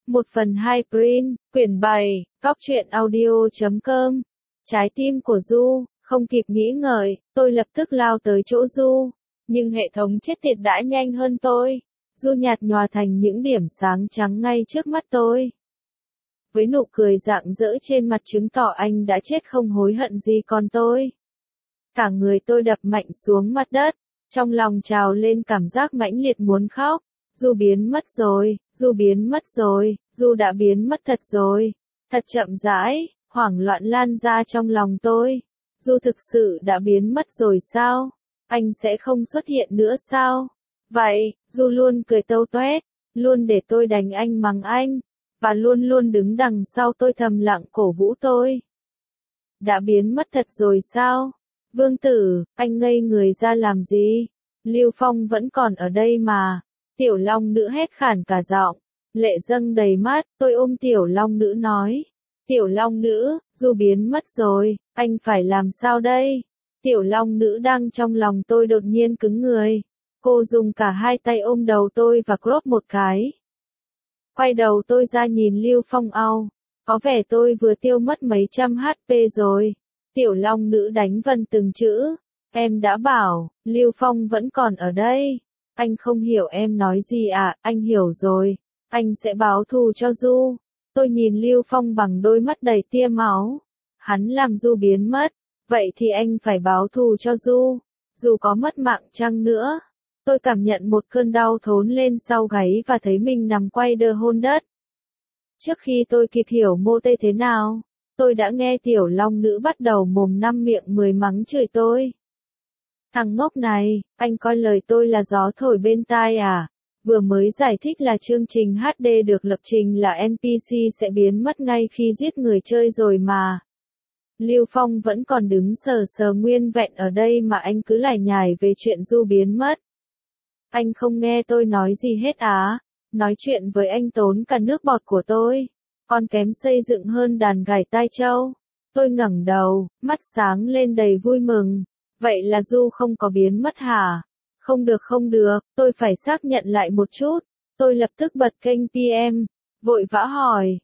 1/2 print, quyển 7, Cóc truyện audio.com. Trái tim của Du, không kịp nghĩ ngợi, tôi lập tức lao tới chỗ Du. Nhưng hệ thống chết tiệt đã nhanh hơn tôi. Du nhạt nhòa thành những điểm sáng trắng ngay trước mắt tôi. Với nụ cười rạng rỡ trên mặt chứng tỏ anh đã chết không hối hận gì còn tôi. Cả người tôi đập mạnh xuống mặt đất, trong lòng trào lên cảm giác mãnh liệt muốn khóc. Du biến mất rồi, Du biến mất rồi, Du đã biến mất thật rồi. Thật chậm rãi, hoảng loạn lan ra trong lòng tôi. Du thực sự đã biến mất rồi sao? Anh sẽ không xuất hiện nữa sao? Vậy, Du luôn cười tâu toét, luôn để tôi đánh anh mắng anh, và luôn luôn đứng đằng sau tôi thầm lặng cổ vũ tôi. Đã biến mất thật rồi sao? Vương Tử, anh ngây người ra làm gì? Lưu Phong vẫn còn ở đây mà. Tiểu Long Nữ hét khản cả giọng, lệ dâng đầy mắt, tôi ôm Tiểu Long Nữ nói. Tiểu Long Nữ, Du biến mất rồi, anh phải làm sao đây? Tiểu Long Nữ đang trong lòng tôi đột nhiên cứng người. Cô dùng cả hai tay ôm đầu tôi và crop một cái. Quay đầu tôi ra nhìn Lưu Phong au. Có vẻ tôi vừa tiêu mất mấy trăm HP rồi. Tiểu Long Nữ đánh vần từng chữ. Em đã bảo, Lưu Phong vẫn còn ở đây. Anh không hiểu em nói gì à, anh hiểu rồi. Anh sẽ báo thù cho Du. Tôi nhìn Lưu Phong bằng đôi mắt đầy tia máu. Hắn làm Du biến mất. Vậy thì anh phải báo thù cho Du. Dù có mất mạng chăng nữa. Tôi cảm nhận một cơn đau thốn lên sau gáy và thấy mình nằm quay đơ hôn đất. Trước khi tôi kịp hiểu mô tê thế nào, tôi đã nghe Tiểu Long Nữ bắt đầu mồm năm miệng mười mắng chửi tôi. Thằng ngốc này, anh coi lời tôi là gió thổi bên tai à? Vừa mới giải thích là chương trình HD được lập trình là NPC sẽ biến mất ngay khi giết người chơi rồi mà. Lưu Phong vẫn còn đứng sờ sờ nguyên vẹn ở đây mà anh cứ lải nhải về chuyện Du biến mất. Anh không nghe tôi nói gì hết á, nói chuyện với anh tốn cả nước bọt của tôi, còn kém xây dựng hơn đàn gảy tai trâu. Tôi ngẩng đầu, mắt sáng lên đầy vui mừng. Vậy là Du không có biến mất hả? Không được, tôi phải xác nhận lại một chút. Tôi lập tức bật kênh PM, vội vã hỏi,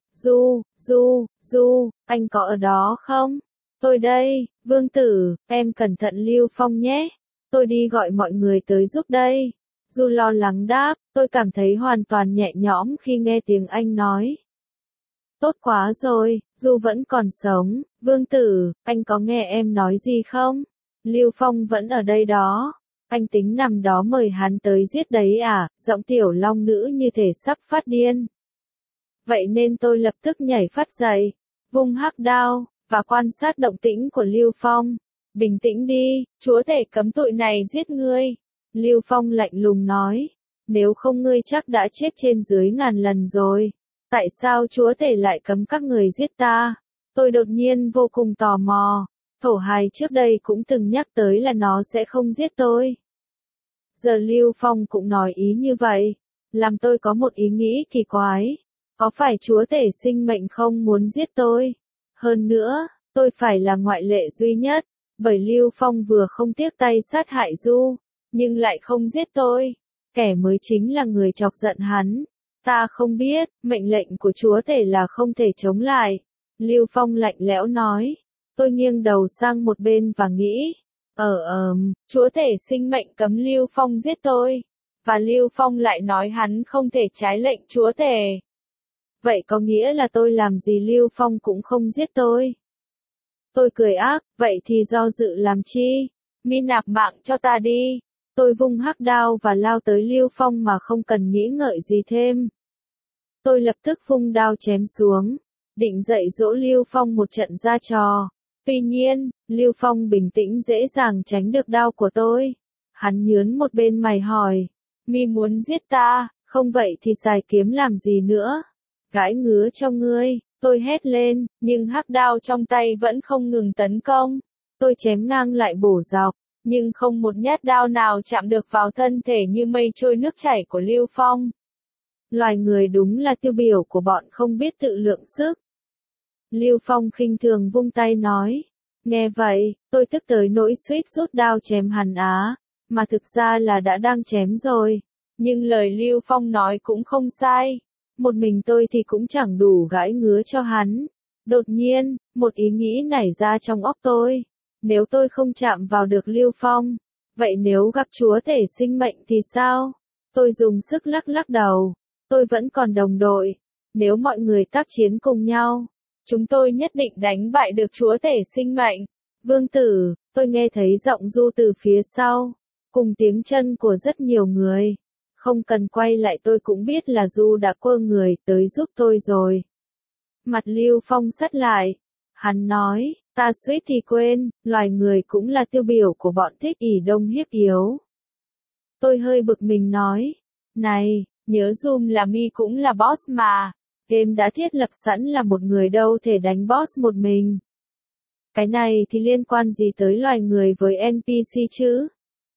Du, anh có ở đó không? Tôi đây, Vương Tử, em cẩn thận Lưu Phong nhé. Tôi đi gọi mọi người tới giúp đây. Du lo lắng đáp, tôi cảm thấy hoàn toàn nhẹ nhõm khi nghe tiếng anh nói. Tốt quá rồi, Du vẫn còn sống. Vương Tử, anh có nghe em nói gì không? Lưu Phong vẫn ở đây đó. Anh tính nằm đó mời hắn tới giết đấy à? Giọng Tiểu Long Nữ như thể sắp phát điên. Vậy nên tôi lập tức nhảy phát dậy, vung hắc đao, và quan sát động tĩnh của Lưu Phong. Bình tĩnh đi, chúa tể cấm tội này giết ngươi. Lưu Phong lạnh lùng nói. Nếu không ngươi chắc đã chết trên dưới ngàn lần rồi. Tại sao chúa tể lại cấm các người giết ta? Tôi đột nhiên vô cùng tò mò. Thổ hài trước đây cũng từng nhắc tới là nó sẽ không giết tôi. Giờ Lưu Phong cũng nói ý như vậy. Làm tôi có một ý nghĩ kỳ quái. Có phải chúa tể sinh mệnh không muốn giết tôi? Hơn nữa, tôi phải là ngoại lệ duy nhất. Bởi Lưu Phong vừa không tiếc tay sát hại Du, nhưng lại không giết tôi. Kẻ mới chính là người chọc giận hắn. Ta không biết, mệnh lệnh của chúa tể là không thể chống lại. Lưu Phong lạnh lẽo nói. Tôi nghiêng đầu sang một bên và nghĩ. Chúa tể sinh mệnh cấm Lưu Phong giết tôi. Và Lưu Phong lại nói hắn không thể trái lệnh chúa tể. Vậy có nghĩa là tôi làm gì Lưu Phong cũng không giết tôi. Tôi cười ác, vậy thì do dự làm chi? Mi nạp mạng cho ta đi. Tôi vung hắc đao và lao tới Lưu Phong mà không cần nghĩ ngợi gì thêm. Tôi lập tức vung đao chém xuống, định dạy dỗ Lưu Phong một trận ra trò. Tuy nhiên, Lưu Phong bình tĩnh dễ dàng tránh được đao của tôi. Hắn nhướng một bên mày hỏi, mi muốn giết ta, không vậy thì xài kiếm làm gì nữa? Gãi ngứa cho ngươi, tôi hét lên, nhưng hắc đao trong tay vẫn không ngừng tấn công. Tôi chém ngang lại bổ dọc, nhưng không một nhát đao nào chạm được vào thân thể như mây trôi nước chảy của Lưu Phong. Loài người đúng là tiêu biểu của bọn không biết tự lượng sức. Lưu Phong khinh thường vung tay nói. Nghe vậy, tôi tức tới nỗi suýt rút đao chém hắn á, mà thực ra là đã đang chém rồi. Nhưng lời Lưu Phong nói cũng không sai. Một mình tôi thì cũng chẳng đủ gãi ngứa cho hắn. Đột nhiên, một ý nghĩ nảy ra trong óc tôi. Nếu tôi không chạm vào được Lưu Phong, vậy nếu gặp chúa tể sinh mệnh thì sao? Tôi dùng sức lắc lắc đầu. Tôi vẫn còn đồng đội. Nếu mọi người tác chiến cùng nhau, chúng tôi nhất định đánh bại được chúa tể sinh mệnh. Vương tử, tôi nghe thấy giọng Du từ phía sau, cùng tiếng chân của rất nhiều người. Không cần quay lại tôi cũng biết là Du đã quơ người tới giúp tôi rồi. Mặt Lưu Phong sắt lại. Hắn nói, ta suýt thì quên, loài người cũng là tiêu biểu của bọn thích ỷ đông hiếp yếu. Tôi hơi bực mình nói, này, nhớ dùm là mi cũng là boss mà. Game đã thiết lập sẵn là một người đâu thể đánh boss một mình. Cái này thì liên quan gì tới loài người với NPC chứ?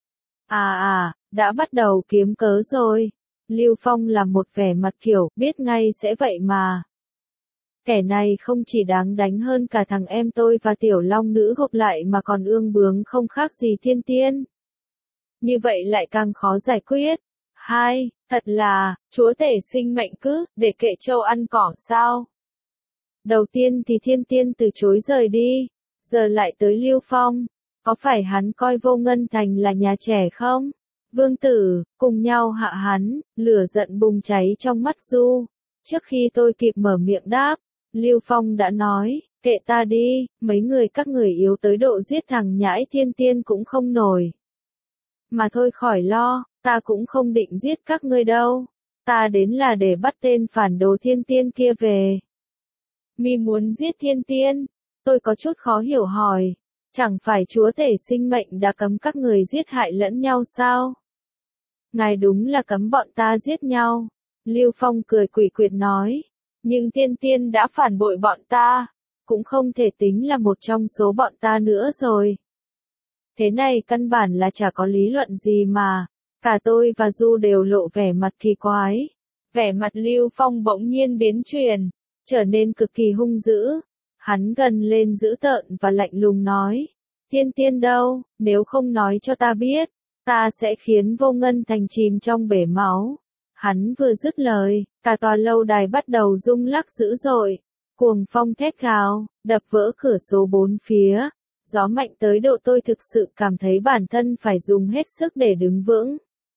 Đã bắt đầu kiếm cớ rồi. Lưu Phong làm một vẻ mặt kiểu, biết ngay sẽ vậy mà. Kẻ này không chỉ đáng đánh hơn cả thằng em tôi và tiểu long nữ gộp lại mà còn ương bướng không khác gì thiên tiên. Như vậy lại càng khó giải quyết. Thật là, chúa tể sinh mệnh cứ, để kệ trâu ăn cỏ sao? Đầu tiên thì thiên tiên từ chối rời đi, giờ lại tới Lưu Phong. Có phải hắn coi Vô Ngân Thành là nhà trẻ không? Vương tử, cùng nhau hạ hắn, lửa giận bùng cháy trong mắt Du. Trước khi tôi kịp mở miệng đáp, Lưu Phong đã nói, kệ ta đi, mấy người các người yếu tới độ giết thằng nhãi thiên tiên cũng không nổi. Mà thôi khỏi lo, ta cũng không định giết các ngươi đâu. Ta đến là để bắt tên phản đồ thiên tiên kia về. Mi muốn giết thiên tiên? Tôi có chút khó hiểu hỏi. Chẳng phải chúa tể sinh mệnh đã cấm các người giết hại lẫn nhau sao? Ngài đúng là cấm bọn ta giết nhau. Lưu Phong cười quỷ quyệt nói. Nhưng thiên tiên đã phản bội bọn ta. Cũng không thể tính là một trong số bọn ta nữa rồi. Thế này căn bản là chả có lý luận gì mà. Cả tôi và Du đều lộ vẻ mặt kỳ quái. Vẻ mặt Lưu Phong bỗng nhiên biến chuyển, trở nên cực kỳ hung dữ. Hắn gần lên dữ tợn và lạnh lùng nói. Thiên tiên đâu, nếu không nói cho ta biết, ta sẽ khiến Vô Ngân Thành chìm trong bể máu. Hắn vừa dứt lời, cả tòa lâu đài bắt đầu rung lắc dữ dội. Cuồng phong thét gào, đập vỡ cửa sổ bốn phía. Gió mạnh tới độ tôi thực sự cảm thấy bản thân phải dùng hết sức để đứng vững.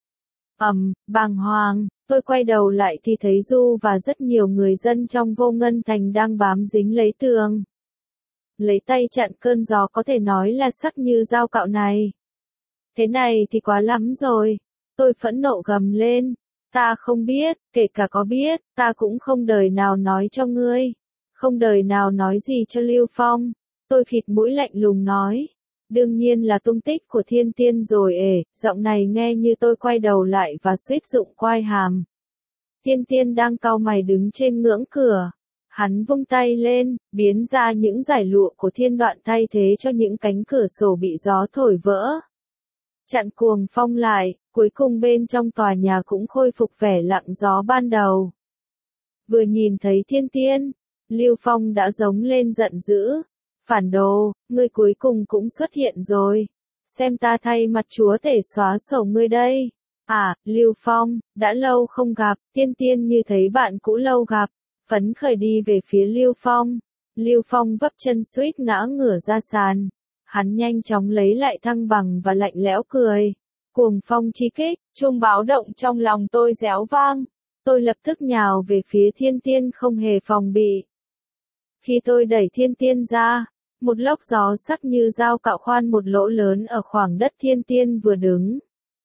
Bàng hoàng, tôi quay đầu lại thì thấy Du và rất nhiều người dân trong Vô Ngân Thành đang bám dính lấy tường. Lấy tay chặn cơn gió có thể nói là sắc như dao cạo này. Thế này thì quá lắm rồi. Tôi phẫn nộ gầm lên. Ta không biết, kể cả có biết, ta cũng không đời nào nói cho ngươi. Không đời nào nói gì cho Lưu Phong. Tôi khịt mũi lạnh lùng nói. Đương nhiên là tung tích của thiên tiên rồi giọng này nghe như tôi quay đầu lại và suýt rụng quai hàm. Thiên tiên đang cau mày đứng trên ngưỡng cửa. Hắn vung tay lên, biến ra những dải lụa của thiên đoạn thay thế cho những cánh cửa sổ bị gió thổi vỡ. Chặn cuồng phong lại, cuối cùng bên trong tòa nhà cũng khôi phục vẻ lặng gió ban đầu. Vừa nhìn thấy thiên tiên, Lưu Phong đã giống lên giận dữ. Phản đồ, ngươi cuối cùng cũng xuất hiện rồi. Xem ta thay mặt chúa tể xóa sổ ngươi đây. Lưu Phong, đã lâu không gặp, thiên tiên như thấy bạn cũ lâu gặp. Phấn khởi đi về phía Lưu Phong. Lưu Phong vấp chân suýt ngã ngửa ra sàn. Hắn nhanh chóng lấy lại thăng bằng và lạnh lẽo cười. Cuồng phong chi kích, chuông báo động trong lòng tôi réo vang. Tôi lập tức nhào về phía thiên tiên không hề phòng bị. Khi tôi đẩy thiên tiên ra, một lốc gió sắc như dao cạo khoan một lỗ lớn ở khoảng đất thiên tiên vừa đứng.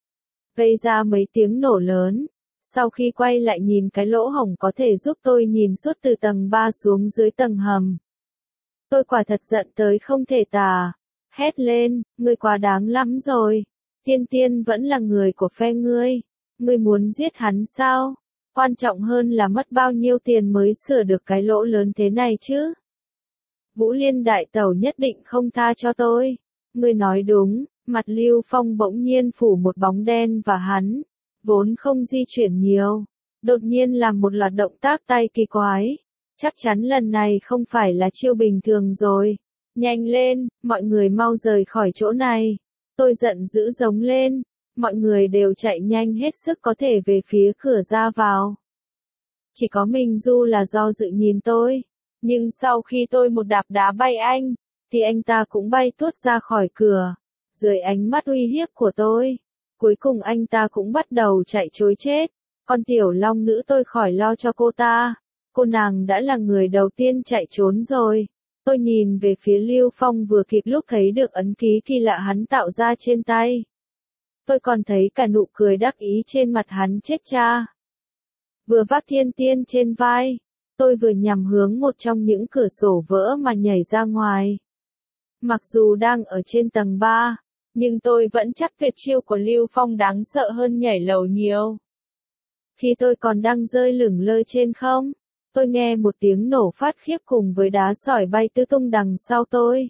Gây ra mấy tiếng nổ lớn. Sau khi quay lại nhìn cái lỗ hổng có thể giúp tôi nhìn suốt từ tầng 3 xuống dưới tầng hầm. Tôi quả thật giận tới không thể tả. Hét lên, ngươi quá đáng lắm rồi. Thiên tiên vẫn là người của phe ngươi. Ngươi muốn giết hắn sao? Quan trọng hơn là mất bao nhiêu tiền mới sửa được cái lỗ lớn thế này chứ? Vũ Liên đại tẩu nhất định không tha cho tôi. Ngươi nói đúng, mặt Lưu Phong bỗng nhiên phủ một bóng đen và hắn, vốn không di chuyển nhiều, đột nhiên làm một loạt động tác tay kỳ quái. Chắc chắn lần này không phải là chiêu bình thường rồi. Nhanh lên, mọi người mau rời khỏi chỗ này. Tôi giận dữ giống lên. Mọi người đều chạy nhanh hết sức có thể về phía cửa ra vào. Chỉ có Minh Du là do dự nhìn tôi. Nhưng sau khi tôi một đạp đá bay anh, thì anh ta cũng bay tuốt ra khỏi cửa. Dưới ánh mắt uy hiếp của tôi. Cuối cùng anh ta cũng bắt đầu chạy trối chết. Con tiểu long nữ tôi khỏi lo cho cô ta. Cô nàng đã là người đầu tiên chạy trốn rồi. Tôi nhìn về phía Lưu Phong vừa kịp lúc thấy được ấn ký kỳ lạ hắn tạo ra trên tay. Tôi còn thấy cả nụ cười đắc ý trên mặt hắn chết cha. Vừa vác thiên tiên trên vai, tôi vừa nhằm hướng một trong những cửa sổ vỡ mà nhảy ra ngoài. Mặc dù đang ở trên tầng 3, nhưng tôi vẫn chắc tuyệt chiêu của Lưu Phong đáng sợ hơn nhảy lầu nhiều. Khi tôi còn đang rơi lửng lơ trên không, tôi nghe một tiếng nổ phát khiếp cùng với đá sỏi bay tứ tung đằng sau tôi.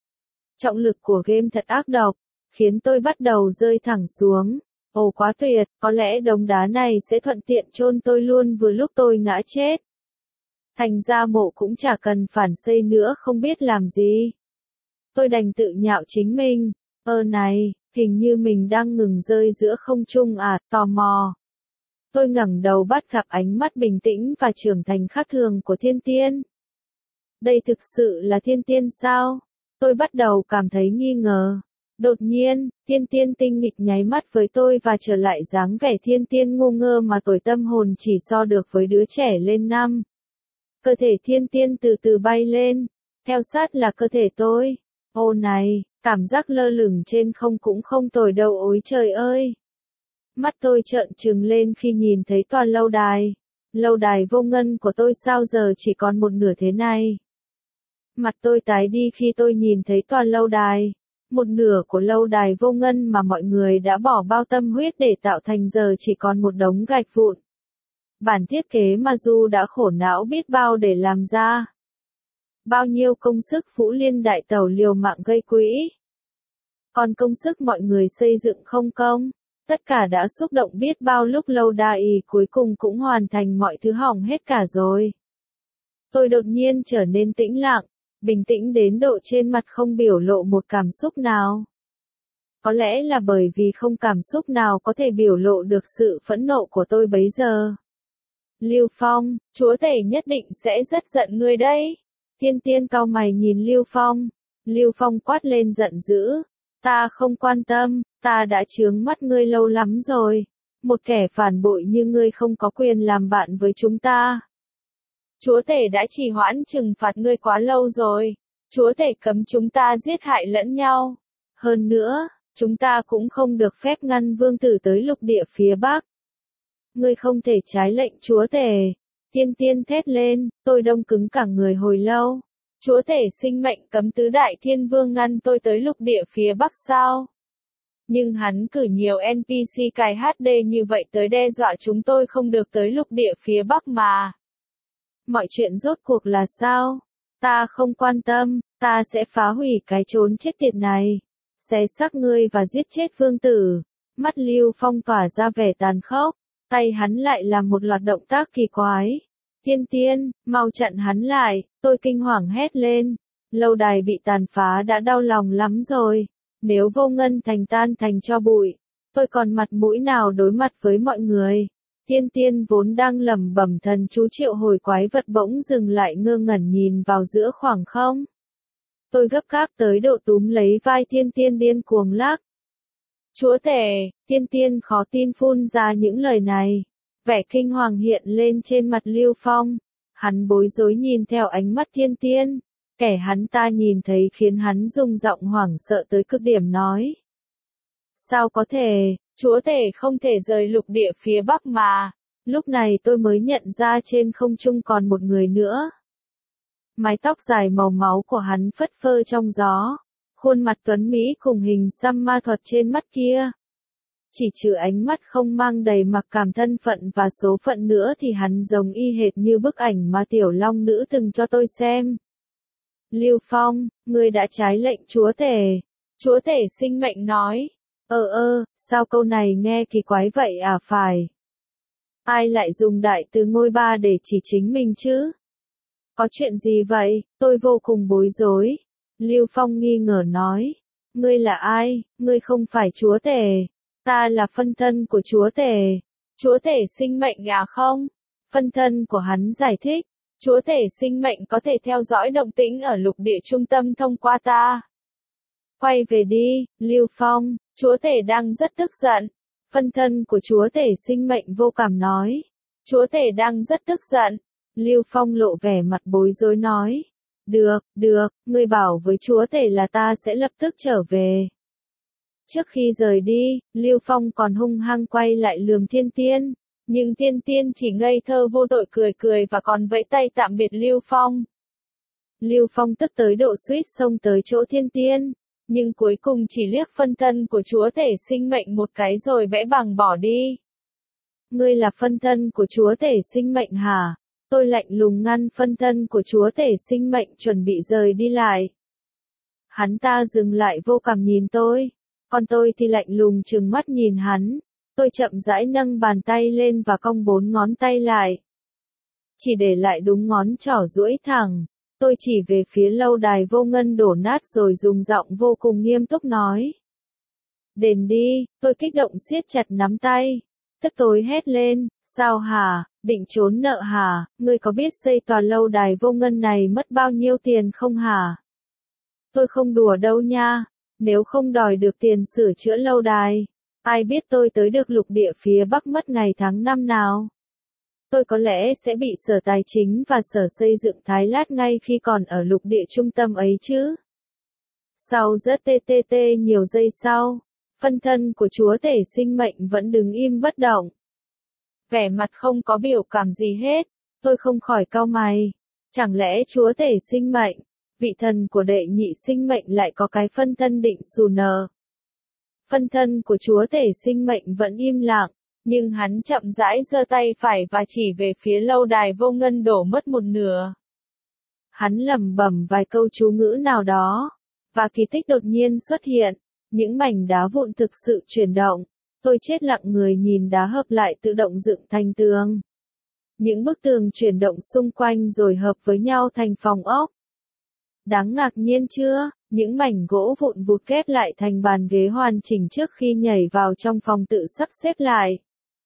Trọng lực của game thật ác độc, khiến tôi bắt đầu rơi thẳng xuống. Ồ quá tuyệt, có lẽ đống đá này sẽ thuận tiện chôn tôi luôn vừa lúc tôi ngã chết. Thành ra mộ cũng chả cần phản xây nữa không biết làm gì. Tôi đành tự nhạo chính mình. Này, hình như mình đang ngừng rơi giữa không trung à, tò mò. Tôi ngẩng đầu bắt gặp ánh mắt bình tĩnh và trưởng thành khác thường của thiên tiên. Đây thực sự là thiên tiên sao? Tôi bắt đầu cảm thấy nghi ngờ. Đột nhiên, thiên tiên tinh nghịch nháy mắt với tôi và trở lại dáng vẻ thiên tiên ngu ngơ mà tuổi tâm hồn chỉ so được với đứa trẻ lên năm. Cơ thể thiên tiên từ từ bay lên, theo sát là cơ thể tôi. Ô này, cảm giác lơ lửng trên không cũng không tồi đâu ối trời ơi. Mắt tôi trợn trừng lên khi nhìn thấy tòa lâu đài. Lâu đài vô ngân của tôi sao giờ chỉ còn một nửa thế này. Mặt tôi tái đi khi tôi nhìn thấy tòa lâu đài. Một nửa của lâu đài vô ngân mà mọi người đã bỏ bao tâm huyết để tạo thành giờ chỉ còn một đống gạch vụn. Bản thiết kế mà Du đã khổ não biết bao để làm ra. Bao nhiêu công sức Phũ Liên đại tẩu liều mạng gây quỹ. Còn công sức mọi người xây dựng không công. Tất cả đã xúc động biết bao lúc lâu đài cuối cùng cũng hoàn thành mọi thứ hỏng hết cả rồi. Tôi đột nhiên trở nên tĩnh lặng, bình tĩnh đến độ trên mặt không biểu lộ một cảm xúc nào. Có lẽ là bởi vì không cảm xúc nào có thể biểu lộ được sự phẫn nộ của tôi bấy giờ. Lưu Phong, chúa tể nhất định sẽ rất giận ngươi đấy. Thiên tiên cau mày nhìn Lưu Phong. Lưu Phong quát lên giận dữ. Ta không quan tâm, ta đã chướng mắt ngươi lâu lắm rồi. Một kẻ phản bội như ngươi không có quyền làm bạn với chúng ta. Chúa tể đã trì hoãn trừng phạt ngươi quá lâu rồi. Chúa tể cấm chúng ta giết hại lẫn nhau. Hơn nữa, chúng ta cũng không được phép ngăn vương tử tới lục địa phía Bắc. Ngươi không thể trái lệnh chúa tể. Thiên tiên thét lên, tôi đông cứng cả người hồi lâu. Chúa tể sinh mệnh cấm tứ đại thiên vương ngăn tôi tới lục địa phía Bắc sao? Nhưng hắn cử nhiều NPC cài HD như vậy tới đe dọa chúng tôi không được tới lục địa phía Bắc mà. Mọi chuyện rốt cuộc là sao? Ta không quan tâm, ta sẽ phá hủy cái chốn chết tiệt này. Xé xác ngươi và giết chết vương tử. Mắt Lưu Phong tỏa ra vẻ tàn khốc. Tay hắn lại làm một loạt động tác kỳ quái. Thiên tiên, mau chặn hắn lại, tôi kinh hoàng hét lên. Lâu đài bị tàn phá đã đau lòng lắm rồi. Nếu vô ngân thành tan thành cho bụi, tôi còn mặt mũi nào đối mặt với mọi người. Thiên tiên vốn đang lẩm bẩm thần chú triệu hồi quái vật bỗng dừng lại ngơ ngẩn nhìn vào giữa khoảng không. Tôi gấp gáp tới độ túm lấy vai thiên tiên điên cuồng lắc. Chúa tể, thiên tiên khó tin phun ra những lời này. Vẻ kinh hoàng hiện lên trên mặt Lưu Phong. Hắn bối rối nhìn theo ánh mắt thiên tiên. Kẻ hắn ta nhìn thấy khiến hắn rung giọng hoảng sợ tới cực điểm nói. Sao có thể, chúa tể không thể rời lục địa phía Bắc mà. Lúc này tôi mới nhận ra trên không trung còn một người nữa. Mái tóc dài màu máu của hắn phất phơ trong gió. Khuôn mặt tuấn Mỹ cùng hình xăm ma thuật trên mắt kia. Chỉ trừ ánh mắt không mang đầy mặc cảm thân phận và số phận nữa thì hắn giống y hệt như bức ảnh mà tiểu long nữ từng cho tôi xem. Lưu Phong, ngươi đã trái lệnh chúa tể. Chúa tể sinh mệnh nói. Sao câu này nghe kỳ quái vậy à phải? Ai lại dùng đại từ ngôi ba để chỉ chính mình chứ? Có chuyện gì vậy? Tôi vô cùng bối rối. Lưu Phong nghi ngờ nói. Ngươi là ai? Ngươi không phải chúa tể. Ta là phân thân của chúa tể. Chúa tể sinh mệnh à không? Phân thân của hắn giải thích, chúa tể sinh mệnh có thể theo dõi động tĩnh ở lục địa trung tâm thông qua ta. Quay về đi, Lưu Phong, chúa tể đang rất tức giận. Phân thân của chúa tể sinh mệnh vô cảm nói. Chúa tể đang rất tức giận. Lưu Phong lộ vẻ mặt bối rối nói. Được, ngươi bảo với chúa tể là ta sẽ lập tức trở về. Trước khi rời đi, Lưu Phong còn hung hăng quay lại lườm Thiên Tiên. Nhưng Thiên Tiên chỉ ngây thơ vô tội cười và còn vẫy tay tạm biệt Lưu Phong. Lưu Phong tức tới độ suýt xông tới chỗ Thiên Tiên. Nhưng cuối cùng chỉ liếc phân thân của chúa tể sinh mệnh một cái rồi bẽ bàng bỏ đi. Ngươi là phân thân của chúa tể sinh mệnh hả? Tôi lạnh lùng ngăn phân thân của chúa tể sinh mệnh chuẩn bị rời đi lại. Hắn ta dừng lại vô cảm nhìn tôi. Còn tôi thì lạnh lùng trừng mắt nhìn hắn. Tôi chậm rãi nâng bàn tay lên và cong 4 ngón tay lại. Chỉ để lại đúng ngón trỏ duỗi thẳng. Tôi chỉ về phía lâu đài vô ngân đổ nát rồi dùng giọng vô cùng nghiêm túc nói. Đền đi, tôi kích động siết chặt nắm tay. Tức tối hét lên, sao hả, định trốn nợ hả, ngươi có biết xây tòa lâu đài vô ngân này mất bao nhiêu tiền không hả? Tôi không đùa đâu nha, nếu không đòi được tiền sửa chữa lâu đài, ai biết tôi tới được lục địa phía Bắc mất ngày tháng năm nào? Tôi có lẽ sẽ bị Sở Tài chính và Sở Xây dựng Thái Lát ngay khi còn ở lục địa trung tâm ấy chứ. Sau rất nhiều giây sau, phân thân của chúa tể sinh mệnh vẫn đứng im bất động. Vẻ mặt không có biểu cảm gì hết, tôi không khỏi cau mày. Chẳng lẽ chúa tể sinh mệnh, vị thần của đệ nhị sinh mệnh lại có cái phân thân định xù nờ? Phân thân của chúa tể sinh mệnh vẫn im lặng. Nhưng hắn chậm rãi giơ tay phải và chỉ về phía lâu đài vô ngân đổ mất một nửa. Hắn lẩm bẩm vài câu chú ngữ nào đó, và kỳ tích đột nhiên xuất hiện, những mảnh đá vụn thực sự chuyển động. Tôi chết lặng người nhìn đá hợp lại tự động dựng thành tường. Những bức tường chuyển động xung quanh rồi hợp với nhau thành phòng ốc. Đáng ngạc nhiên chưa, những mảnh gỗ vụn vụt ghép lại thành bàn ghế hoàn chỉnh trước khi nhảy vào trong phòng tự sắp xếp lại.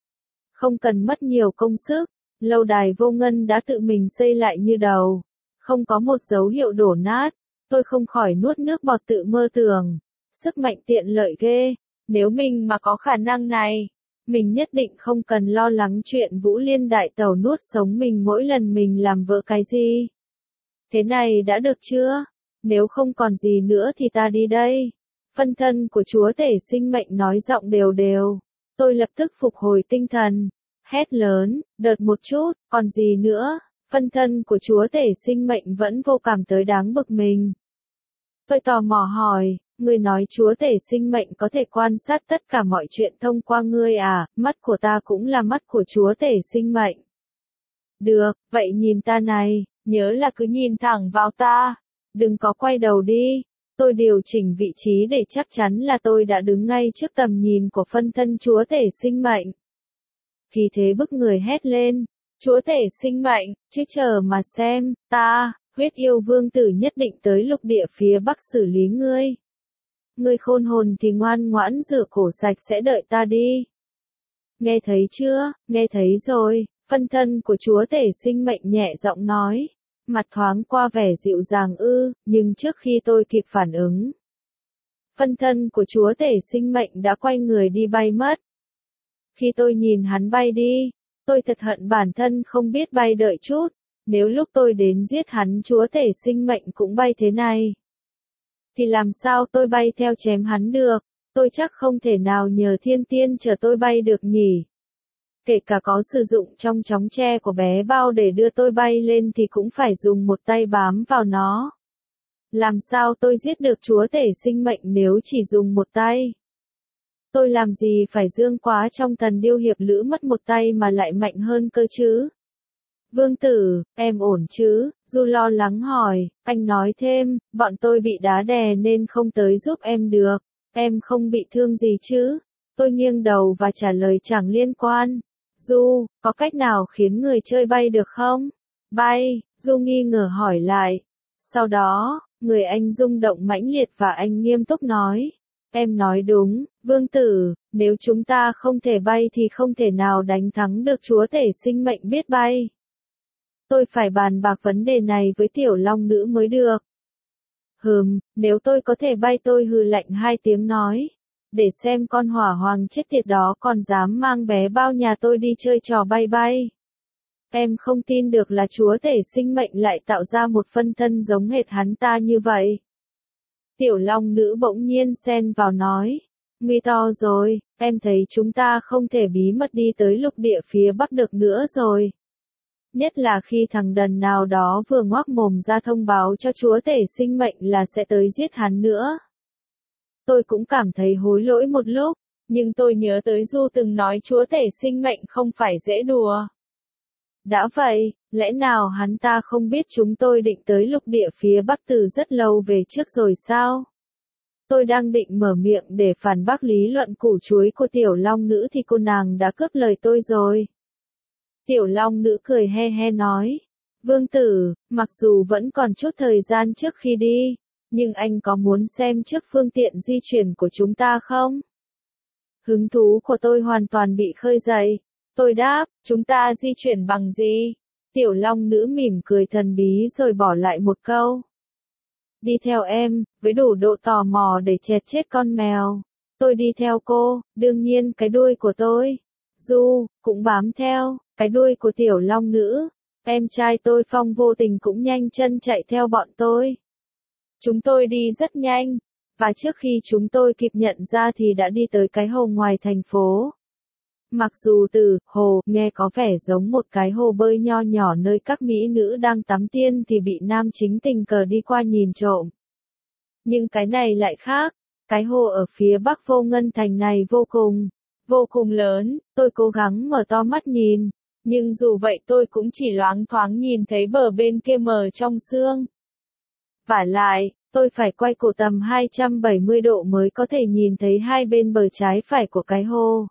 Không cần mất nhiều công sức, lâu đài vô ngân đã tự mình xây lại như đầu. Không có một dấu hiệu đổ nát, tôi không khỏi nuốt nước bọt tự mơ tưởng. Sức mạnh tiện lợi ghê, nếu mình mà có khả năng này, mình nhất định không cần lo lắng chuyện Vũ Liên Đại Tẩu nuốt sống mình mỗi lần mình làm vợ cái gì. Thế này đã được chưa? Nếu không còn gì nữa thì ta đi đây. Phân thân của chúa tể sinh mệnh nói giọng đều đều. Tôi lập tức phục hồi tinh thần. Hét lớn, đợt một chút, còn gì nữa? Phân thân của chúa tể sinh mệnh vẫn vô cảm tới đáng bực mình. Tôi tò mò hỏi, ngươi nói chúa tể sinh mệnh có thể quan sát tất cả mọi chuyện thông qua ngươi à, mắt của ta cũng là mắt của chúa tể sinh mệnh. Được, vậy nhìn ta này, nhớ là cứ nhìn thẳng vào ta, đừng có quay đầu đi. Tôi điều chỉnh vị trí để chắc chắn là tôi đã đứng ngay trước tầm nhìn của phân thân chúa tể sinh mệnh. Khí thế bức người hét lên, chúa tể sinh mệnh, chứ chờ mà xem, ta, huyết yêu vương tử nhất định tới lục địa phía Bắc xử lý ngươi. Ngươi khôn hồn thì ngoan ngoãn rửa cổ sạch sẽ đợi ta đi. Nghe thấy chưa, nghe thấy rồi, phân thân của chúa tể sinh mệnh nhẹ giọng nói. Mặt thoáng qua vẻ dịu dàng nhưng trước khi tôi kịp phản ứng, phân thân của chúa tể sinh mệnh đã quay người đi bay mất. Khi tôi nhìn hắn bay đi, tôi thật hận bản thân không biết bay đợi chút, nếu lúc tôi đến giết hắn chúa tể sinh mệnh cũng bay thế này, thì làm sao tôi bay theo chém hắn được, tôi chắc không thể nào nhờ thiên tiên chờ tôi bay được nhỉ. Kể cả có sử dụng trong chóng tre của bé bao để đưa tôi bay lên thì cũng phải dùng một tay bám vào nó. Làm sao tôi giết được chúa tể sinh mệnh nếu chỉ dùng một tay? Tôi làm gì phải dương quá trong Thần Điêu Hiệp Lữ mất một tay mà lại mạnh hơn cơ chứ? Vương tử, em ổn chứ? Du lo lắng hỏi, anh nói thêm, bọn tôi bị đá đè nên không tới giúp em được. Em không bị thương gì chứ? Tôi nghiêng đầu và trả lời chẳng liên quan. Du, có cách nào khiến người chơi bay được không? Bay, Du nghi ngờ hỏi lại. Sau đó, người anh rung động mãnh liệt và anh nghiêm túc nói. Em nói đúng, vương tử, Nếu chúng ta không thể bay thì không thể nào đánh thắng được chúa tể sinh mệnh biết bay. Tôi phải bàn bạc vấn đề này với tiểu long nữ mới được. Nếu tôi có thể bay tôi hừ lạnh 2 tiếng nói. Để xem con hỏa hoàng chết tiệt đó còn dám mang bé bao nhà tôi đi chơi trò bay bay. Em không tin được là chúa tể sinh mệnh lại tạo ra một phân thân giống hệt hắn ta như vậy. Tiểu long nữ bỗng nhiên xen vào nói. Nguy to rồi, em thấy chúng ta không thể bí mật đi tới lục địa phía bắc được nữa rồi. Nhất là khi thằng đần nào đó vừa ngoác mồm ra thông báo cho chúa tể sinh mệnh là sẽ tới giết hắn nữa. Tôi cũng cảm thấy hối lỗi một lúc, nhưng tôi nhớ tới Du từng nói chúa tể sinh mệnh không phải dễ đùa. Đã vậy, lẽ nào hắn ta không biết chúng tôi định tới lục địa phía bắc từ rất lâu về trước rồi sao? Tôi đang định mở miệng để phản bác lý luận củ chuối của tiểu long nữ thì cô nàng đã cướp lời tôi rồi. Tiểu long nữ cười he he nói. Vương tử, mặc dù vẫn còn chút thời gian trước khi đi, nhưng anh có muốn xem trước phương tiện di chuyển của chúng ta không? Hứng thú của tôi hoàn toàn bị khơi dậy. Tôi đáp, chúng ta di chuyển bằng gì? Tiểu long nữ mỉm cười thần bí rồi bỏ lại một câu. Đi theo em, với đủ độ tò mò để chẹt chết con mèo. Tôi đi theo cô, đương nhiên cái đuôi của tôi. Du, cũng bám theo, cái đuôi của tiểu long nữ. Em trai tôi Phong vô tình cũng nhanh chân chạy theo bọn tôi. Chúng tôi đi rất nhanh, và trước khi chúng tôi kịp nhận ra thì đã đi tới cái hồ ngoài thành phố. Mặc dù từ hồ nghe có vẻ giống một cái hồ bơi nho nhỏ nơi các mỹ nữ đang tắm tiên thì bị nam chính tình cờ đi qua nhìn trộm. Nhưng cái này lại khác, cái hồ ở phía bắc Vô Ngân Thành này vô cùng lớn, tôi cố gắng mở to mắt nhìn, nhưng dù vậy tôi cũng chỉ loáng thoáng nhìn thấy bờ bên kia mờ trong sương. Vả lại, tôi phải quay cổ tầm 270 độ mới có thể nhìn thấy hai bên bờ trái phải của cái hồ.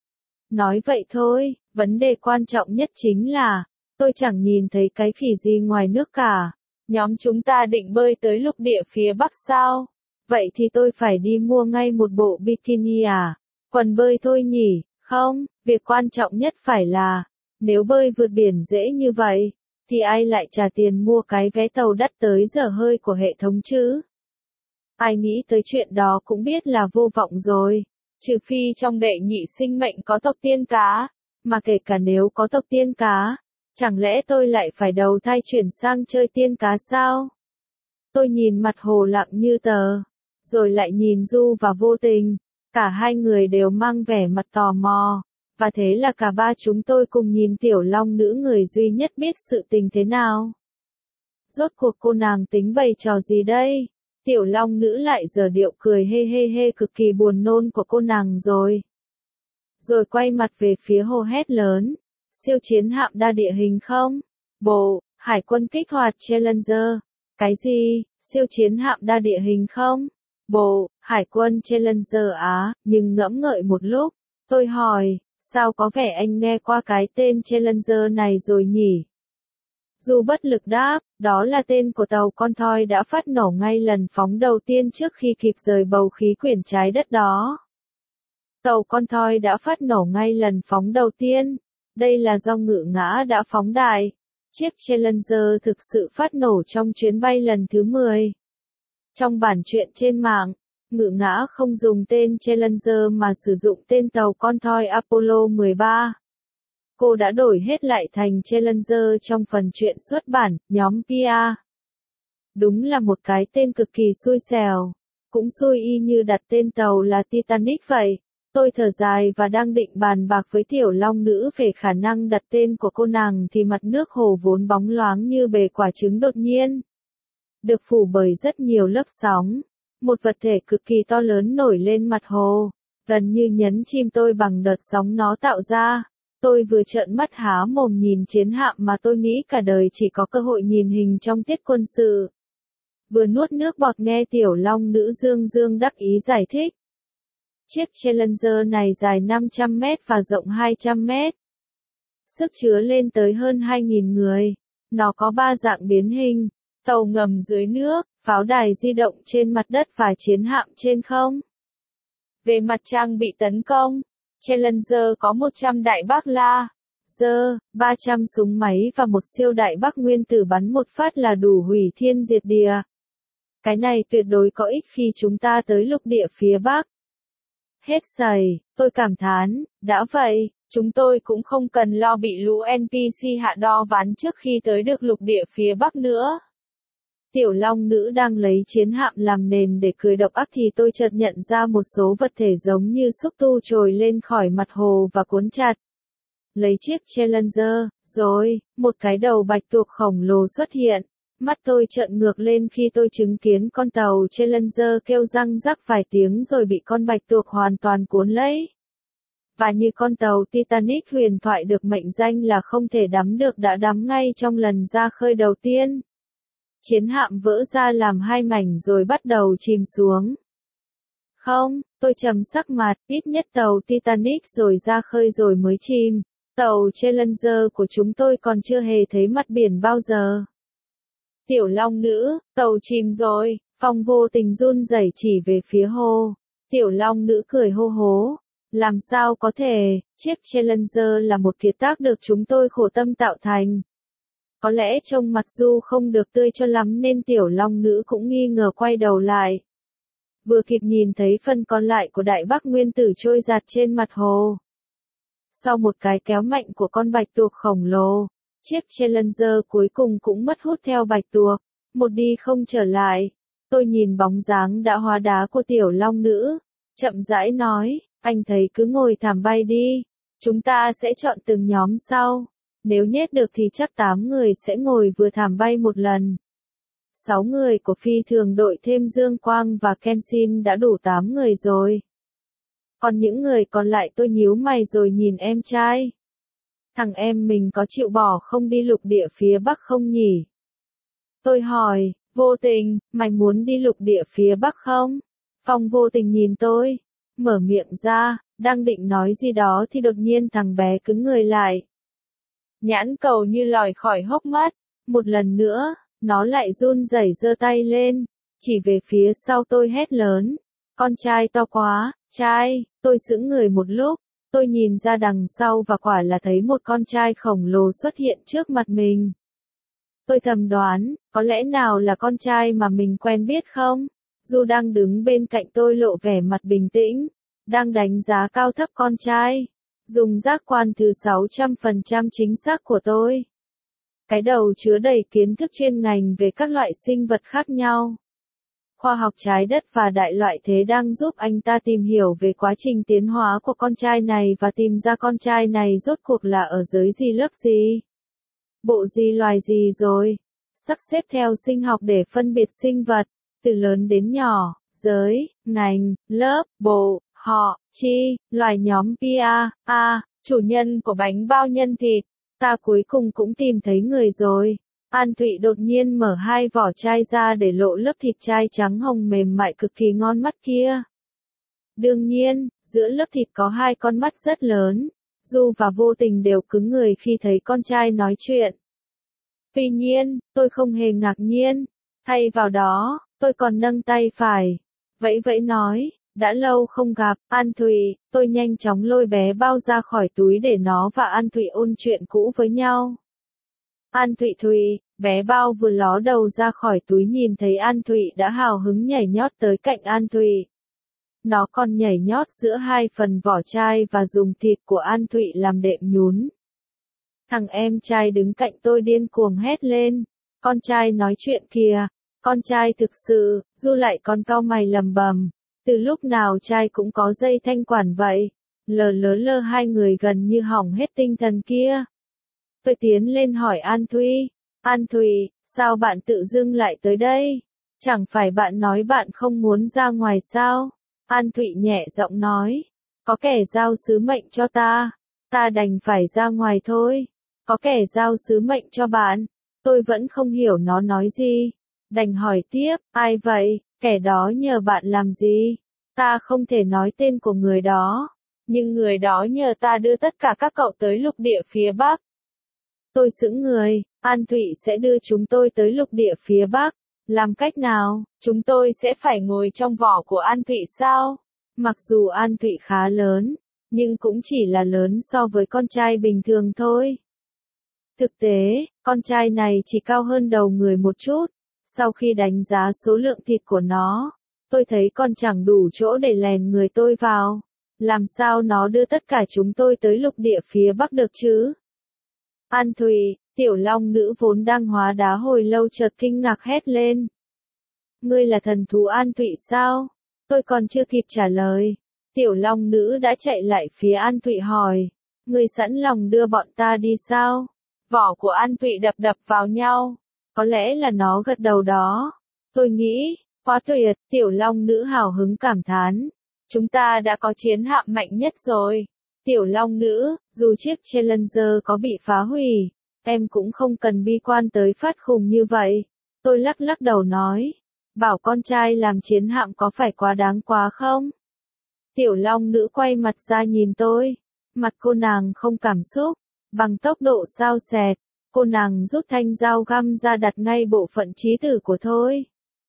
Nói vậy thôi, vấn đề quan trọng nhất chính là, tôi chẳng nhìn thấy cái khỉ gì ngoài nước cả. Nhóm chúng ta định bơi tới lục địa phía bắc sao? Vậy thì tôi phải đi mua ngay một bộ bikini à? Quần bơi thôi nhỉ? Không, việc quan trọng nhất phải là, nếu bơi vượt biển dễ như vậy, thì ai lại trả tiền mua cái vé tàu đắt tới dở hơi của hệ thống chứ? Ai nghĩ tới chuyện đó cũng biết là vô vọng rồi. Trừ phi trong đệ nhị sinh mệnh có tộc tiên cá, mà kể cả nếu có tộc tiên cá, chẳng lẽ tôi lại phải đầu thai chuyển sang chơi tiên cá sao? Tôi nhìn mặt hồ lặng như tờ, rồi lại nhìn Du và Vô Tình, cả hai người đều mang vẻ mặt tò mò, và thế là cả ba chúng tôi cùng nhìn tiểu long nữ người duy nhất biết sự tình thế nào. Rốt cuộc cô nàng tính bày trò gì đây? Tiểu long nữ lại giở điệu cười hê hê hê cực kỳ buồn nôn của cô nàng rồi. Rồi quay mặt về phía hồ hét lớn. Siêu chiến hạm đa địa hình không? Bộ, hải quân kích hoạt Challenger. Cái gì? Siêu chiến hạm đa địa hình không? Bộ, hải quân Challenger á, nhưng ngẫm ngợi một lúc. Tôi hỏi, sao có vẻ anh nghe qua cái tên Challenger này rồi nhỉ? Du bất lực đáp, đó là tên của tàu con thoi đã phát nổ ngay lần phóng đầu tiên trước khi kịp rời bầu khí quyển trái đất đó. Tàu con thoi đã phát nổ ngay lần phóng đầu tiên. Đây là do ngự ngã đã phóng đại. Chiếc Challenger thực sự phát nổ trong chuyến bay lần thứ 10. Trong bản truyện trên mạng, ngự ngã không dùng tên Challenger mà sử dụng tên tàu con thoi Apollo 13. Cô đã đổi hết lại thành Challenger trong phần truyện xuất bản, nhóm PR. Đúng là một cái tên cực kỳ xui xẻo. Cũng xui y như đặt tên tàu là Titanic vậy. Tôi thở dài và đang định bàn bạc với tiểu long nữ về khả năng đặt tên của cô nàng thì mặt nước hồ vốn bóng loáng như bề quả trứng đột nhiên được phủ bởi rất nhiều lớp sóng. Một vật thể cực kỳ to lớn nổi lên mặt hồ, gần như nhấn chìm tôi bằng đợt sóng nó tạo ra. Tôi vừa trợn mắt há mồm nhìn chiến hạm mà tôi nghĩ cả đời chỉ có cơ hội nhìn hình trong tiết quân sự. Vừa nuốt nước bọt nghe tiểu long nữ dương dương đắc ý giải thích. Chiếc Challenger này dài 500 mét và rộng 200 mét. Sức chứa lên tới hơn 2.000 người. Nó có 3 dạng biến hình, tàu ngầm dưới nước, pháo đài di động trên mặt đất và chiến hạm trên không. Về mặt trang bị tấn công, Challenger có 100 đại bác laser, 300 súng máy và một siêu đại bác nguyên tử bắn một phát là đủ hủy thiên diệt địa. Cái này tuyệt đối có ích khi chúng ta tới lục địa phía Bắc. Hết sầy, tôi cảm thán, đã vậy, chúng tôi cũng không cần lo bị lũ NPC hạ đo ván trước khi tới được lục địa phía Bắc nữa. Tiểu long nữ đang lấy chiến hạm làm nền để cười độc ác thì tôi chợt nhận ra một số vật thể giống như xúc tu trồi lên khỏi mặt hồ và cuốn chặt. Lấy chiếc Challenger, rồi, một cái đầu bạch tuộc khổng lồ xuất hiện. Mắt tôi trợn ngược lên khi tôi chứng kiến con tàu Challenger kêu răng rắc vài tiếng rồi bị con bạch tuộc hoàn toàn cuốn lấy. Và như con tàu Titanic huyền thoại được mệnh danh là không thể đắm được đã đắm ngay trong lần ra khơi đầu tiên. Chiến hạm vỡ ra làm hai mảnh rồi bắt đầu chìm xuống. Không, tôi trầm sắc mặt, ít nhất tàu Titanic rồi ra khơi rồi mới chìm. Tàu Challenger của chúng tôi còn chưa hề thấy mặt biển bao giờ. Tiểu long nữ, tàu chìm rồi, Phong vô tình run rẩy chỉ về phía hồ. Tiểu long nữ cười hô hố. Làm sao có thể, chiếc Challenger là một kiệt tác được chúng tôi khổ tâm tạo thành. Có lẽ trông mặt Du không được tươi cho lắm nên tiểu long nữ cũng nghi ngờ quay đầu lại. Vừa kịp nhìn thấy phần còn lại của đại bác nguyên tử trôi giạt trên mặt hồ. Sau một cái kéo mạnh của con bạch tuộc khổng lồ, chiếc Challenger cuối cùng cũng mất hút theo bạch tuộc, một đi không trở lại. Tôi nhìn bóng dáng đã hóa đá của tiểu long nữ, chậm rãi nói, anh thấy cứ ngồi thảm bay đi, chúng ta sẽ chọn từng nhóm sau. Nếu nhét được thì chắc 8 người sẽ ngồi vừa thảm bay một lần. 6 người của phi thường đội thêm Dương Quang và Kenshin đã đủ 8 người rồi. Còn những người còn lại tôi nhíu mày rồi nhìn em trai. Thằng em mình có chịu bỏ không đi lục địa phía Bắc không nhỉ? Tôi hỏi, vô tình, mày muốn đi lục địa phía Bắc không? Phong vô tình nhìn tôi, mở miệng ra, đang định nói gì đó thì đột nhiên thằng bé cứng người lại. Nhãn cầu như lòi khỏi hốc mắt, một lần nữa, nó lại run rẩy giơ tay lên, chỉ về phía sau tôi hét lớn. Con trai to quá, trai, tôi sững người một lúc, tôi nhìn ra đằng sau và quả là thấy một con trai khổng lồ xuất hiện trước mặt mình. Tôi thầm đoán, có lẽ nào là con trai mà mình quen biết không? Du đang đứng bên cạnh tôi lộ vẻ mặt bình tĩnh, đang đánh giá cao thấp con trai. Dùng giác quan thứ 600% chính xác của tôi. Cái đầu chứa đầy kiến thức chuyên ngành về các loại sinh vật khác nhau. Khoa học trái đất và đại loại thế đang giúp anh ta tìm hiểu về quá trình tiến hóa của con trai này và tìm ra con trai này rốt cuộc là ở giới gì lớp gì. Bộ gì loài gì rồi. Sắp xếp theo sinh học để phân biệt sinh vật, từ lớn đến nhỏ, giới, ngành, lớp, bộ, họ, chi, loài nhóm PA, chủ nhân của bánh bao nhân thịt. Ta cuối cùng cũng tìm thấy người rồi. An Thụy đột nhiên mở hai vỏ chai ra để lộ lớp thịt chai trắng hồng mềm mại cực kỳ ngon mắt kia. Đương nhiên, giữa lớp thịt có hai con mắt rất lớn. Du và vô tình đều cứng người khi thấy con trai nói chuyện. Tuy nhiên, tôi không hề ngạc nhiên. Thay vào đó, tôi còn nâng tay phải. Vẫy vẫy nói, đã lâu không gặp, An Thụy, tôi nhanh chóng lôi bé bao ra khỏi túi để nó và An Thụy ôn chuyện cũ với nhau. An Thụy Thụy, bé bao vừa ló đầu ra khỏi túi nhìn thấy An Thụy đã hào hứng nhảy nhót tới cạnh An Thụy. Nó còn nhảy nhót giữa hai phần vỏ chai và dùng thịt của An Thụy làm đệm nhún. Thằng em trai đứng cạnh tôi điên cuồng hét lên, con trai nói chuyện kìa, con trai thực sự, Du lại còn cau mày lầm bầm. Từ lúc nào trai cũng có dây thanh quản vậy? Lờ hai người gần như hỏng hết tinh thần kia. Tôi tiến lên hỏi An Thụy. An Thụy, sao bạn tự dưng lại tới đây? Chẳng phải bạn nói bạn không muốn ra ngoài sao? An Thụy nhẹ giọng nói. Có kẻ giao sứ mệnh cho ta. Ta đành phải ra ngoài thôi. Có kẻ giao sứ mệnh cho bạn. Tôi vẫn không hiểu nó nói gì. Đành hỏi tiếp, ai vậy? Kẻ đó nhờ bạn làm gì? Ta không thể nói tên của người đó. Nhưng người đó nhờ ta đưa tất cả các cậu tới lục địa phía Bắc. Tôi sững người, An Thụy sẽ đưa chúng tôi tới lục địa phía Bắc. Làm cách nào? Chúng tôi sẽ phải ngồi trong vỏ của An Thụy sao? Mặc dù An Thụy khá lớn, nhưng cũng chỉ là lớn so với con trai bình thường thôi. Thực tế, con trai này chỉ cao hơn đầu người một chút. Sau khi đánh giá số lượng thịt của nó, tôi thấy còn chẳng đủ chỗ để lèn người tôi vào. Làm sao nó đưa tất cả chúng tôi tới lục địa phía Bắc được chứ? An Thụy, tiểu long nữ vốn đang hóa đá hồi lâu chợt kinh ngạc hét lên. Ngươi là thần thú An Thụy sao? Tôi còn chưa kịp trả lời. Tiểu long nữ đã chạy lại phía An Thụy hỏi. Ngươi sẵn lòng đưa bọn ta đi sao? Vỏ của An Thụy đập đập vào nhau. Có lẽ là nó gật đầu đó. Tôi nghĩ, quá tuyệt, tiểu long nữ hào hứng cảm thán. Chúng ta đã có chiến hạm mạnh nhất rồi. Tiểu long nữ, dù chiếc Challenger có bị phá hủy, em cũng không cần bi quan tới phát khùng như vậy. Tôi lắc lắc đầu nói. Bảo con trai làm chiến hạm có phải quá đáng quá không? Tiểu long nữ quay mặt ra nhìn tôi. Mặt cô nàng không cảm xúc. Bằng tốc độ sao xẹt, cô nàng rút thanh dao găm ra đặt ngay bộ phận chí tử của tôi.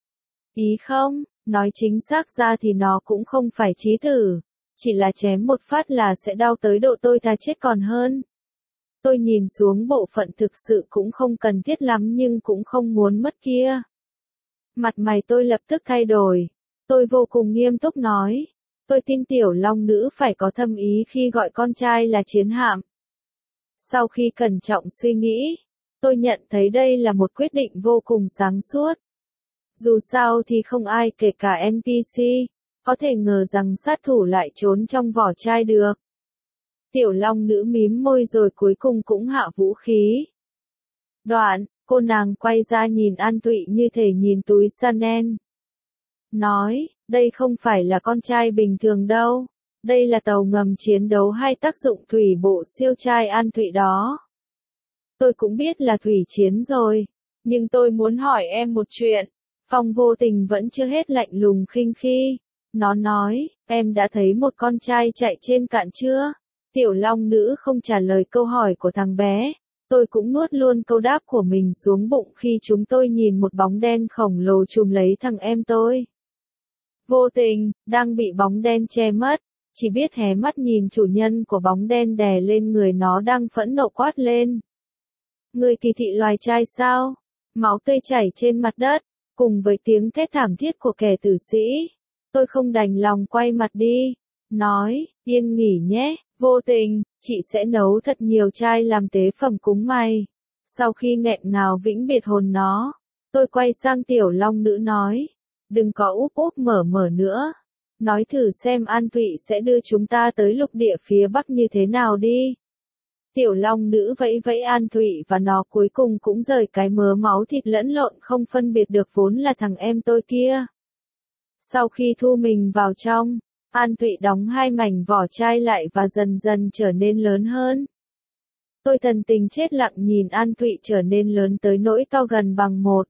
Ý không, nói chính xác ra thì nó cũng không phải chí tử. Chỉ là chém một phát là sẽ đau tới độ tôi thà chết còn hơn. Tôi nhìn xuống bộ phận thực sự cũng không cần thiết lắm nhưng cũng không muốn mất kia. Mặt mày tôi lập tức thay đổi. Tôi vô cùng nghiêm túc nói. Tôi tin tiểu long nữ phải có thâm ý khi gọi con trai là chiến hạm. Sau khi cẩn trọng suy nghĩ, tôi nhận thấy đây là một quyết định vô cùng sáng suốt. Dù sao thì không ai kể cả NPC, có thể ngờ rằng sát thủ lại trốn trong vỏ chai được. Tiểu long nữ mím môi rồi cuối cùng cũng hạ vũ khí. Đoạn, cô nàng quay ra nhìn An Thụy như thể nhìn túi Chanel. Nói, đây không phải là con trai bình thường đâu. Đây là tàu ngầm chiến đấu hay tác dụng thủy bộ siêu trai An Thụy đó. Tôi cũng biết là thủy chiến rồi. Nhưng tôi muốn hỏi em một chuyện. Phong vô tình vẫn chưa hết lạnh lùng khinh khi. Nó nói, em đã thấy một con trai chạy trên cạn chưa? Tiểu long nữ không trả lời câu hỏi của thằng bé. Tôi cũng nuốt luôn câu đáp của mình xuống bụng khi chúng tôi nhìn một bóng đen khổng lồ chùm lấy thằng em tôi. Vô tình, đang bị bóng đen che mất. Chỉ biết hé mắt nhìn chủ nhân của bóng đen đè lên người nó đang phẫn nộ quát lên. Người kỳ thị loài trai sao? Máu tươi chảy trên mặt đất, cùng với tiếng thét thảm thiết của kẻ tử sĩ. Tôi không đành lòng quay mặt đi. Nói, yên nghỉ nhé, vô tình, chị sẽ nấu thật nhiều trai làm tế phẩm cúng mày. Sau khi nghẹn ngào vĩnh biệt hồn nó, tôi quay sang tiểu long nữ nói. Đừng có úp úp mở mở nữa. Nói thử xem An Thụy sẽ đưa chúng ta tới lục địa phía Bắc như thế nào đi. Tiểu long nữ vẫy vẫy An Thụy và nó cuối cùng cũng rời cái mớ máu thịt lẫn lộn không phân biệt được vốn là thằng em tôi kia. Sau khi thu mình vào trong, An Thụy đóng hai mảnh vỏ chai lại và dần dần trở nên lớn hơn. Tôi thần tình chết lặng nhìn An Thụy trở nên lớn tới nỗi to gần bằng một.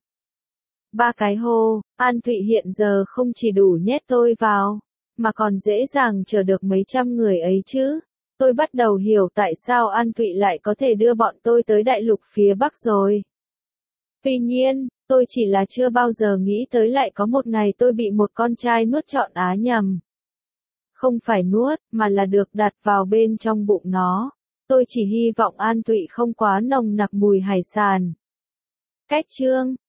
Ba cái hô, An Thụy hiện giờ không chỉ đủ nhét tôi vào, mà còn dễ dàng chở được mấy trăm người ấy chứ. Tôi bắt đầu hiểu tại sao An Thụy lại có thể đưa bọn tôi tới đại lục phía Bắc rồi. Tuy nhiên, tôi chỉ là chưa bao giờ nghĩ tới lại có một ngày tôi bị một con trai nuốt trọn á nhầm. Không phải nuốt, mà là được đặt vào bên trong bụng nó. Tôi chỉ hy vọng An Thụy không quá nồng nặc mùi hải sản. Cách chương